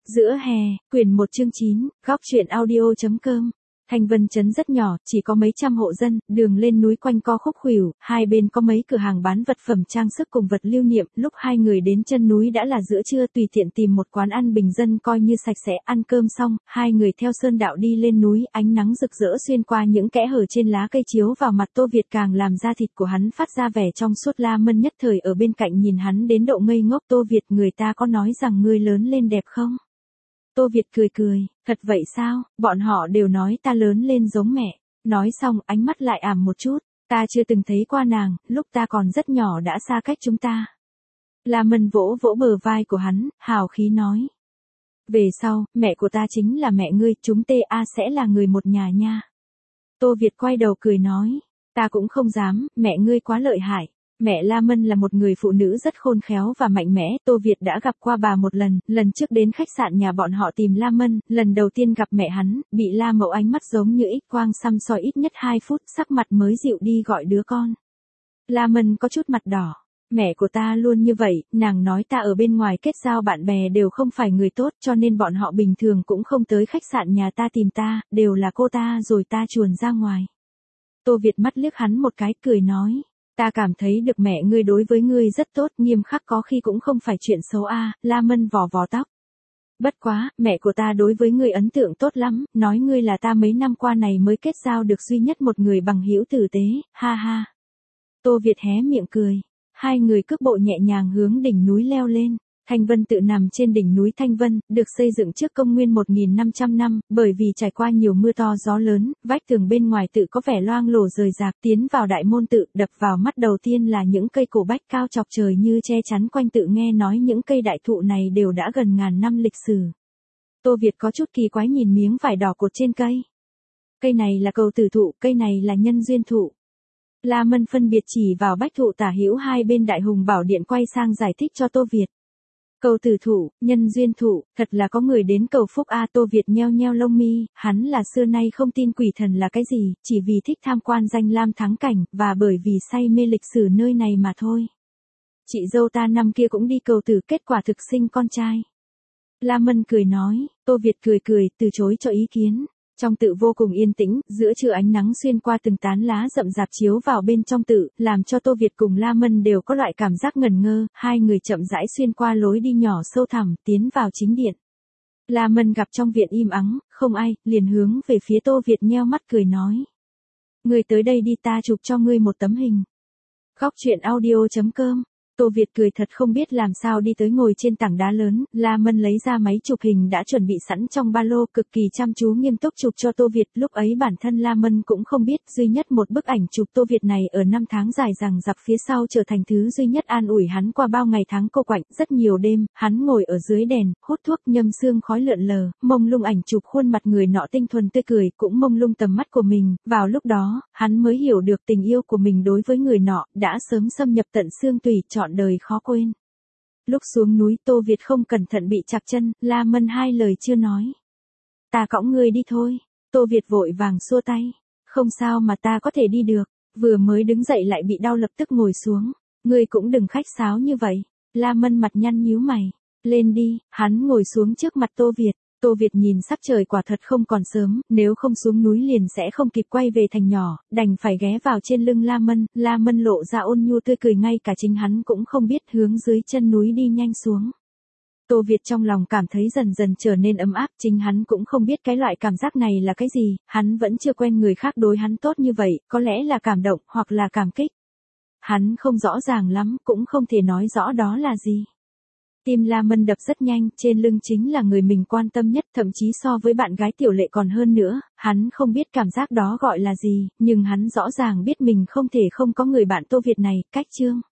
Giữa hè, quyển 1 chương 9, góc truyện audio.com. Thanh Vân trấn rất nhỏ, chỉ có mấy trăm hộ dân, đường lên núi quanh co khúc khuỷu, hai bên có mấy cửa hàng bán vật phẩm trang sức cùng vật lưu niệm. Lúc hai người đến chân núi đã là giữa trưa, tùy tiện tìm một quán ăn bình dân coi như sạch sẽ. Ăn cơm xong, hai người theo sơn đạo đi lên núi, ánh nắng rực rỡ xuyên qua những kẽ hở trên lá cây chiếu vào mặt Tô Việt, càng làm da thịt của hắn phát ra vẻ trong suốt. La Mân nhất thời ở bên cạnh nhìn hắn đến độ ngây ngốc. Tô Việt, người ta có nói rằng ngươi lớn lên đẹp không? Tô Việt cười cười, thật vậy sao, bọn họ đều nói ta lớn lên giống mẹ. Nói xong ánh mắt lại ảm một chút, ta chưa từng thấy qua nàng, lúc ta còn rất nhỏ đã xa cách chúng ta. La Mân vỗ vỗ bờ vai của hắn, hào khí nói. Về sau, mẹ của ta chính là mẹ ngươi, chúng ta sẽ là người một nhà nha. Tô Việt quay đầu cười nói, ta cũng không dám, mẹ ngươi quá lợi hại. Mẹ La Mân là một người phụ nữ rất khôn khéo và mạnh mẽ. Tô Việt đã gặp qua bà một lần, lần trước đến khách sạn nhà bọn họ tìm La Mân, lần đầu tiên gặp mẹ hắn, bị La Mậu ánh mắt giống như X quang xăm soi ít nhất 2 phút, sắc mặt mới dịu đi gọi đứa con. La Mân có chút mặt đỏ. Mẹ của ta luôn như vậy, nàng nói ta ở bên ngoài kết giao bạn bè đều không phải người tốt, cho nên bọn họ bình thường cũng không tới khách sạn nhà ta tìm ta, đều là cô ta rồi ta chuồn ra ngoài. Tô Việt mắt liếc hắn một cái, cười nói. Ta cảm thấy được mẹ ngươi đối với ngươi rất tốt, nghiêm khắc có khi cũng không phải chuyện xấu a. La Mân vò vò tóc. Bất quá, mẹ của ta đối với ngươi ấn tượng tốt lắm, nói ngươi là ta mấy năm qua này mới kết giao được duy nhất một người bằng hữu tử tế, ha ha. Tô Việt hé miệng cười. Hai người cước bộ nhẹ nhàng hướng đỉnh núi leo lên. Thanh Vân tự nằm trên đỉnh núi Thanh Vân, được xây dựng trước công nguyên 1500 năm, bởi vì trải qua nhiều mưa to gió lớn, vách tường bên ngoài tự có vẻ loang lổ rời rạc. Tiến vào đại môn tự, đập vào mắt đầu tiên là những cây cổ bách cao chọc trời như che chắn quanh tự, nghe nói những cây đại thụ này đều đã gần ngàn năm lịch sử. Tô Việt có chút kỳ quái nhìn miếng vải đỏ cột trên cây. Cây này là cầu tử thụ, cây này là nhân duyên thụ. La Mân phân biệt chỉ vào bách thụ tả hữu hai bên đại hùng bảo điện, quay sang giải thích cho Tô Việt. Cầu tử thụ, nhân duyên thụ, thật là có người đến cầu phúc a. Tô Việt nheo nheo lông mi, hắn là xưa nay không tin quỷ thần là cái gì, chỉ vì thích tham quan danh lam thắng cảnh, và bởi vì say mê lịch sử nơi này mà thôi. Chị dâu ta năm kia cũng đi cầu tử, kết quả thực sinh con trai. La Mân cười nói. Tô Việt cười cười, từ chối cho ý kiến. Trong tự vô cùng yên tĩnh, giữa trưa ánh nắng xuyên qua từng tán lá rậm rạp chiếu vào bên trong tự, làm cho Tô Việt cùng La Mân đều có loại cảm giác ngẩn ngơ. Hai người chậm rãi xuyên qua lối đi nhỏ sâu thẳm, tiến vào chính điện. La Mân gặp trong viện im ắng, không ai, liền hướng về phía Tô Việt nheo mắt cười nói. Ngươi tới đây đi, ta chụp cho ngươi một tấm hình. Góc truyện audio.com. Tô Việt cười thật không biết làm sao đi tới ngồi trên tảng đá lớn. La Mân lấy ra máy chụp hình đã chuẩn bị sẵn trong ba lô, cực kỳ chăm chú nghiêm túc chụp cho Tô Việt. Lúc ấy bản thân La Mân cũng không biết, duy nhất một bức ảnh chụp Tô Việt này ở năm tháng dài dằng dặc phía sau trở thành thứ duy nhất an ủi hắn qua bao ngày tháng cô quạnh. Rất nhiều đêm, hắn ngồi ở dưới đèn, hút thuốc, nhâm sương khói lượn lờ, mông lung ảnh chụp khuôn mặt người nọ tinh thuần tươi cười, cũng mông lung tầm mắt của mình. Vào lúc đó, hắn mới hiểu được tình yêu của mình đối với người nọ đã sớm xâm nhập tận xương tủy, trọn đời khó quên. Lúc xuống núi, Tô Việt không cẩn thận bị trặc chân, La Mân hai lời chưa nói. Ta cõng ngươi đi thôi. Tô Việt vội vàng xua tay. Không sao mà ta có thể đi được. Vừa mới đứng dậy lại bị đau, lập tức ngồi xuống. Ngươi cũng đừng khách sáo như vậy. La Mân mặt nhăn nhíu mày. Lên đi. Hắn ngồi xuống trước mặt Tô Việt. Tô Việt nhìn sắc trời quả thật không còn sớm, nếu không xuống núi liền sẽ không kịp quay về thành nhỏ, đành phải ghé vào trên lưng La Mân. La Mân lộ ra ôn nhu tươi cười, ngay cả chính hắn cũng không biết, hướng dưới chân núi đi nhanh xuống. Tô Việt trong lòng cảm thấy dần dần trở nên ấm áp, chính hắn cũng không biết cái loại cảm giác này là cái gì, hắn vẫn chưa quen người khác đối hắn tốt như vậy, có lẽ là cảm động, hoặc là cảm kích. Hắn không rõ ràng lắm, cũng không thể nói rõ đó là gì. Tim La Mân đập rất nhanh, trên lưng chính là người mình quan tâm nhất, thậm chí so với bạn gái Tiểu Lệ còn hơn nữa. Hắn không biết cảm giác đó gọi là gì, nhưng hắn rõ ràng biết mình không thể không có người bạn Tô Việt này. Cách chương